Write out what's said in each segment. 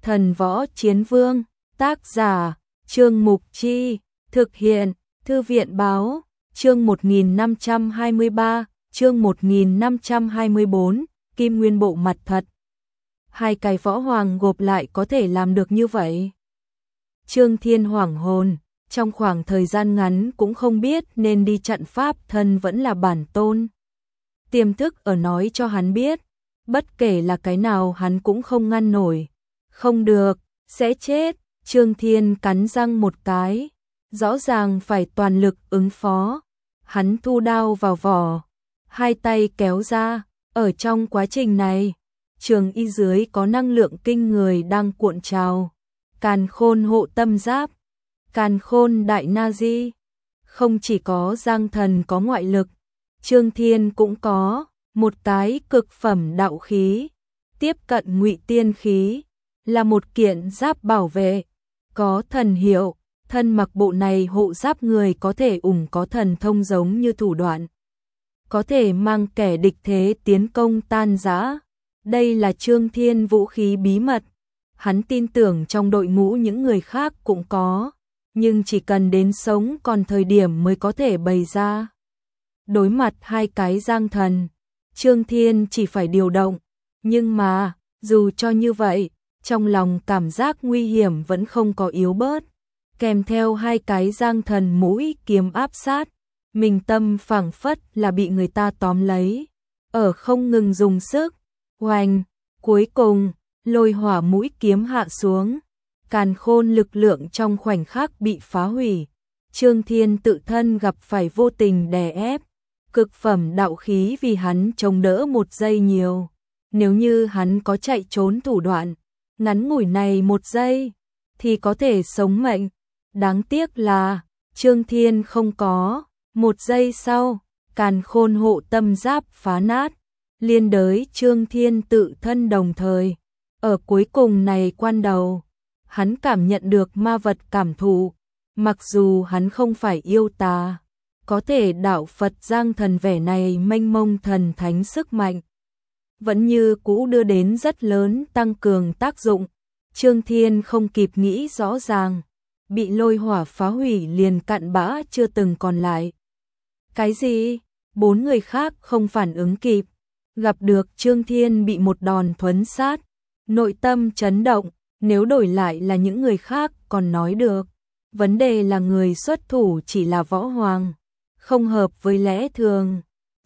Thần Võ Chiến Vương, tác giả, Trương Mục Chi, thực hiện, Thư viện Báo, chương 1523, chương 1524, Kim Nguyên Bộ mặt thật. Hai cái võ hoàng gộp lại có thể làm được như vậy. Trương Thiên hoảng hồn, trong khoảng thời gian ngắn cũng không biết nên đi chặn pháp thân vẫn là bản tôn. Tiềm thức ở nói cho hắn biết, bất kể là cái nào hắn cũng không ngăn nổi. Không được, sẽ chết. Trương Thiên cắn răng một cái, rõ ràng phải toàn lực ứng phó. Hắn thu đao vào vỏ, hai tay kéo ra, ở trong quá trình này, trường y dưới có năng lượng kinh người đang cuộn trào. Càn Khôn hộ tâm giáp, Càn Khôn đại na di, không chỉ có Giang Thần có ngoại lực, Trương Thiên cũng có một cái cực phẩm đạo khí, tiếp cận ngụy tiên khí, là một kiện giáp bảo vệ, có thần hiệu, thân mặc bộ này hộ giáp người có thể có thần thông giống như thủ đoạn, có thể mang kẻ địch thế tiến công tan rã. Đây là Trương Thiên vũ khí bí mật, hắn tin tưởng trong đội ngũ những người khác cũng có, nhưng chỉ cần đến sống còn thời điểm mới có thể bày ra. Đối mặt hai cái Giang Thần, Trương Thiên chỉ phải điều động, nhưng mà, dù cho như vậy, trong lòng cảm giác nguy hiểm vẫn không có yếu bớt, kèm theo hai cái Giang Thần mũi kiếm áp sát, mình tâm phảng phất là bị người ta tóm lấy, ở không ngừng dùng sức. Oanh, cuối cùng, lôi hỏa mũi kiếm hạ xuống, Càn Khôn lực lượng trong khoảnh khắc bị phá hủy. Trương Thiên tự thân gặp phải vô tình đè ép, cực phẩm đạo khí vì hắn chống đỡ một giây nhiều. Nếu như hắn có chạy trốn thủ đoạn, ngắn ngủi này một giây, thì có thể sống mệnh. Đáng tiếc là, Trương Thiên không có. Một giây sau, Càn Khôn hộ tâm giáp phá nát, liên đới Trương Thiên tự thân đồng thời. Ở cuối cùng này quan đầu, hắn cảm nhận được ma vật cảm thụ, mặc dù hắn không phải yêu tà, có thể đạo Phật Giang Thần vẻ này mênh mông thần thánh sức mạnh, vẫn như cũ đưa đến rất lớn tăng cường tác dụng. Trương Thiên không kịp nghĩ rõ ràng, bị lôi hỏa phá hủy liền cặn bã chưa từng còn lại. Cái gì? Bốn người khác không phản ứng kịp, gặp được Trương Thiên bị một đòn thuấn sát, nội tâm chấn động. Nếu đổi lại là những người khác còn nói được, vấn đề là người xuất thủ chỉ là võ hoàng, không hợp với lẽ thường.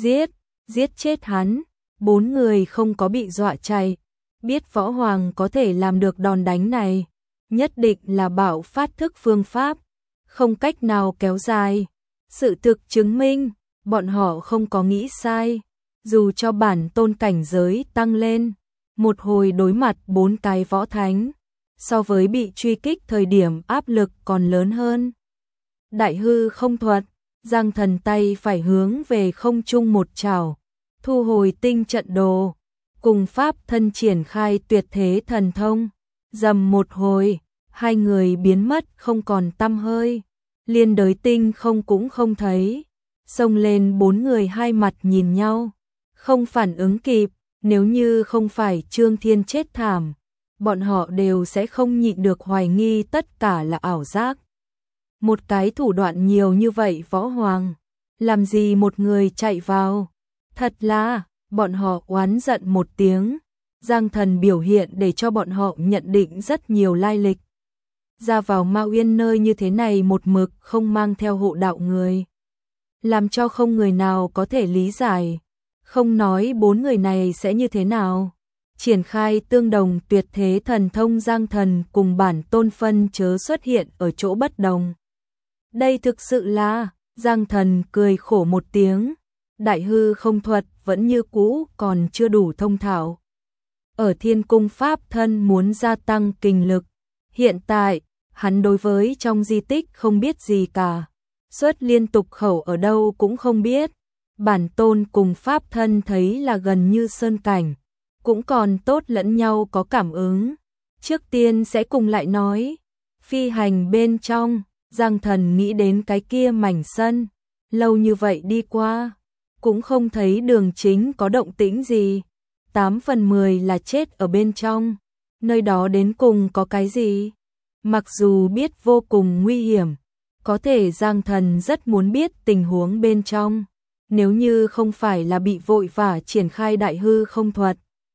Giết chết hắn. Bốn người không có bị dọa chạy, biết võ hoàng có thể làm được đòn đánh này, nhất định là bạo phát thức phương pháp, không cách nào kéo dài. Sự thực chứng minh, bọn họ không có nghĩ sai, dù cho bản tôn cảnh giới tăng lên, một hồi đối mặt bốn cái võ thánh, so với bị truy kích thời điểm áp lực còn lớn hơn. Đại hư không thuật, Giang Thần tay phải hướng về không trung một chảo, thu hồi tinh trận đồ, cùng pháp thân triển khai tuyệt thế thần thông, dầm một hồi, hai người biến mất không còn tăm hơi, liên đới tinh không cũng không thấy. Xông lên bốn người hai mặt nhìn nhau, không phản ứng kịp. Nếu như không phải Trương Thiên chết thảm, bọn họ đều sẽ không nhịn được hoài nghi tất cả là ảo giác. Một cái thủ đoạn nhiều như vậy võ hoàng, làm gì một người chạy vào? Thật là, bọn họ oán giận một tiếng. Giang Thần biểu hiện để cho bọn họ nhận định rất nhiều lai lịch. Ra vào Ma Uyên nơi như thế này một mực không mang theo hộ đạo người, làm cho không người nào có thể lý giải. Không nói bốn người này sẽ như thế nào, triển khai tương đồng tuyệt thế thần thông Giang Thần cùng bản tôn phân chớ xuất hiện ở chỗ bất đồng. Đây thực sự là, Giang Thần cười khổ một tiếng, đại hư không thuật vẫn như cũ còn chưa đủ thông thạo. Ở Thiên Cung pháp thân muốn gia tăng kinh lực, hiện tại, hắn đối với trong di tích không biết gì cả, xuất liên tục khẩu ở đâu cũng không biết. Bản tôn cùng pháp thân thấy là gần như sơn cảnh, cũng còn tốt lẫn nhau có cảm ứng. Trước tiên sẽ cùng lại nói, phi hành bên trong, Giang Thần nghĩ đến cái kia mảnh sân, lâu như vậy đi qua, cũng không thấy đường chính có động tĩnh gì, 8/10 là chết ở bên trong. Nơi đó đến cùng có cái gì? Mặc dù biết vô cùng nguy hiểm, có thể Giang Thần rất muốn biết tình huống bên trong. Nếu như không phải là bị vội vã triển khai đại hư không thuật,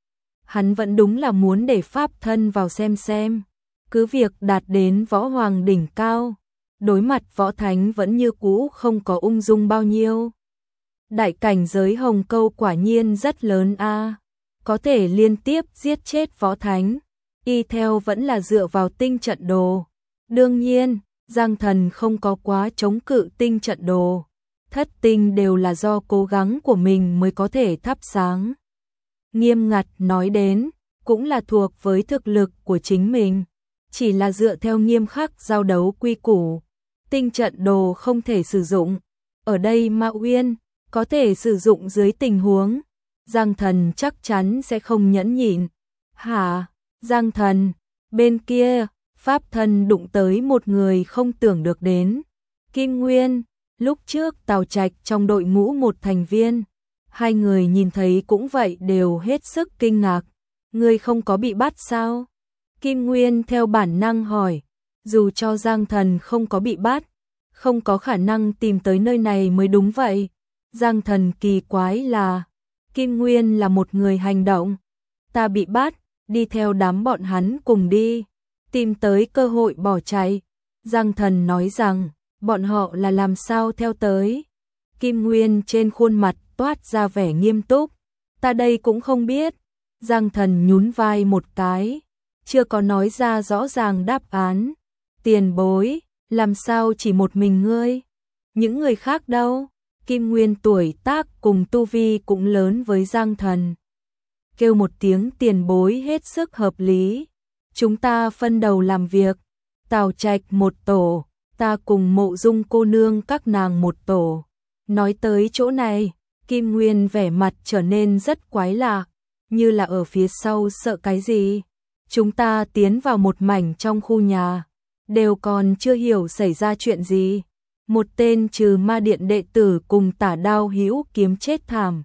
hắn vẫn đúng là muốn để pháp thân vào xem. Cứ việc đạt đến võ hoàng đỉnh cao, đối mặt võ thánh vẫn như cũ không có ung dung bao nhiêu. Đại cảnh giới Hồng Câu quả nhiên rất lớn a, có thể liên tiếp giết chết võ thánh, y theo vẫn là dựa vào tinh trận đồ. Đương nhiên, Giang Thần không có quá chống cự tinh trận đồ, thất tinh đều là do cố gắng của mình mới có thể thắp sáng. Nghiêm ngặt nói đến, cũng là thuộc với thực lực của chính mình, chỉ là dựa theo nghiêm khắc giao đấu quy củ. Tinh trận đồ không thể sử dụng, ở đây Ma Uyên có thể sử dụng dưới tình huống, Giang Thần chắc chắn sẽ không nhẫn nhịn. Hả? Giang Thần, bên kia, pháp thân đụng tới một người không tưởng được đến. Kim Nguyên, lúc trước Tào Trạch trong đội ngũ một thành viên, hai người nhìn thấy cũng vậy đều hết sức kinh ngạc. Ngươi không có bị bắt sao? Kim Nguyên theo bản năng hỏi, dù cho Giang Thần không có bị bắt, không có khả năng tìm tới nơi này mới đúng vậy. Giang Thần kỳ quái là, Kim Nguyên là một người hành động. Ta bị bắt, đi theo đám bọn hắn cùng đi, tìm tới cơ hội bỏ chạy. Giang Thần nói rằng, bọn họ là làm sao theo tới. Kim Nguyên trên khuôn mặt toát ra vẻ nghiêm túc. Ta đây cũng không biết. Giang Thần nhún vai một cái, chưa có nói ra rõ ràng đáp án. Tiền bối, làm sao chỉ một mình ngươi? Những người khác đâu? Kim Nguyên tuổi tác cùng tu vi cũng lớn với Giang Thần. Kêu một tiếng tiền bối hết sức hợp lý. Chúng ta phân đầu làm việc. Tào Trạch một tổ, ta cùng Mộ Dung cô nương các nàng một tổ. Nói tới chỗ này, Kim Nguyên vẻ mặt trở nên rất quái lạ, như là ở phía sau sợ cái gì. Chúng ta tiến vào một mảnh trong khu nhà, đều còn chưa hiểu xảy ra chuyện gì. Một tên trừ ma điện đệ tử cùng Tả Đao Hữu Kiếm chết thảm.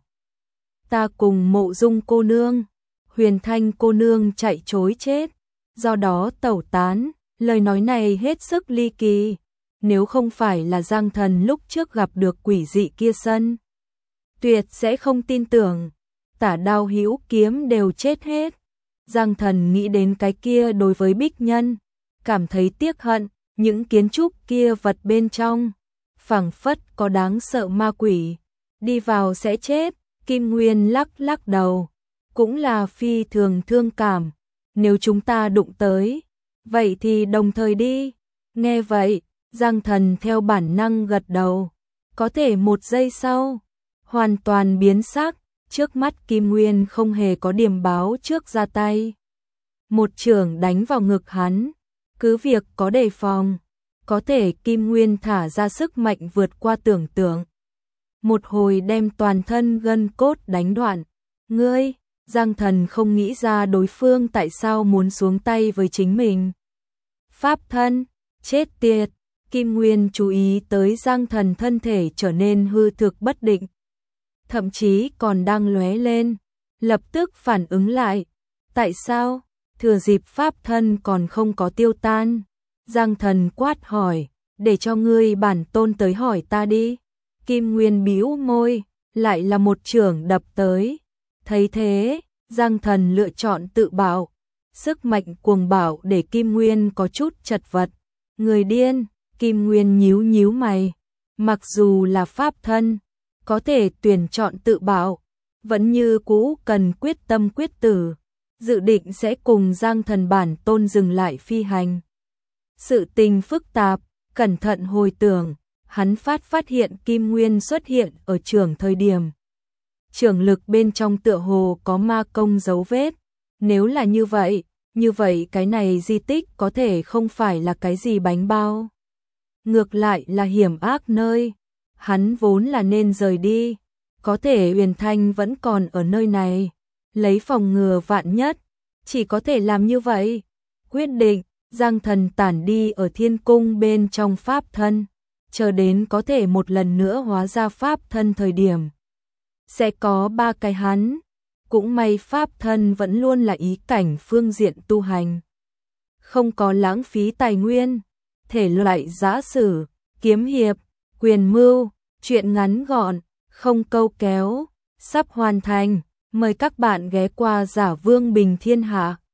Ta cùng Mộ Dung cô nương, Huyền Thanh cô nương chạy trối chết, do đó tẩu tán. Lời nói này hết sức ly kỳ, nếu không phải là Giang Thần lúc trước gặp được quỷ dị kia sân, tuyệt sẽ không tin tưởng. Tả Đao Hữu Kiếm đều chết hết. Giang Thần nghĩ đến cái kia đối với Bích Nhân, cảm thấy tiếc hận, những kiến trúc kia vật bên trong, phảng phất có đáng sợ ma quỷ, đi vào sẽ chết. Kim Nguyên lắc lắc đầu, cũng là phi thường thương cảm, nếu chúng ta đụng tới, vậy thì đồng thời đi. Nghe vậy, Giang Thần theo bản năng gật đầu, có thể một giây sau, hoàn toàn biến sắc, trước mắt Kim Nguyên không hề có điểm báo trước ra tay. Một chưởng đánh vào ngực hắn, cứ việc có đề phòng, có thể Kim Nguyên thả ra sức mạnh vượt qua tưởng tượng. Một hồi đem toàn thân gân cốt đánh đoạn. Ngươi, Giang Thần không nghĩ ra đối phương tại sao muốn xuống tay với chính mình. Pháp thân, chết tiệt. Kim Nguyên chú ý tới Giang Thần thân thể trở nên hư thực bất định, thậm chí còn đang lóe lên, lập tức phản ứng lại. Tại sao? Thừa dịp pháp thân còn không có tiêu tan, Giang Thần quát hỏi, để cho ngươi bản tôn tới hỏi ta đi. Kim Nguyên bĩu môi, lại là một chưởng đập tới. Thấy thế, Giang Thần lựa chọn tự bảo. Sức mạnh cuồng bạo để Kim Nguyên có chút chật vật. Người điên. Kim Nguyên nhíu nhíu mày. Mặc dù là pháp thân, có thể tuyển chọn tự bảo, vẫn như cũ cần quyết tâm quyết tử, dự định sẽ cùng Giang Thần bản tôn dừng lại phi hành. Sự tình phức tạp, cẩn thận hồi tưởng, hắn phát hiện Kim Nguyên xuất hiện ở trường thời điểm. Trường lực bên trong tựa hồ có ma công dấu vết. Nếu là như vậy cái này di tích có thể không phải là cái gì bánh bao. Ngược lại là hiểm ác nơi. Hắn vốn là nên rời đi. Có thể Huyền Thanh vẫn còn ở nơi này. Lấy phòng ngừa vạn nhất, chỉ có thể làm như vậy. Quyết định, Giang Thần tản đi ở thiên cung bên trong pháp thân. Chờ đến có thể một lần nữa hóa ra pháp thân thời điểm. Sẽ có 3 cái hắn. cũng may pháp thân vẫn luôn là ý cảnh phương diện tu hành. Không có lãng phí tài nguyên, thể loại giã sử, kiếm hiệp, quyền mưu, truyện ngắn gọn, không câu kéo, sắp hoàn thành. Mời các bạn ghé qua Giả Vương Bình Thiên Hạ.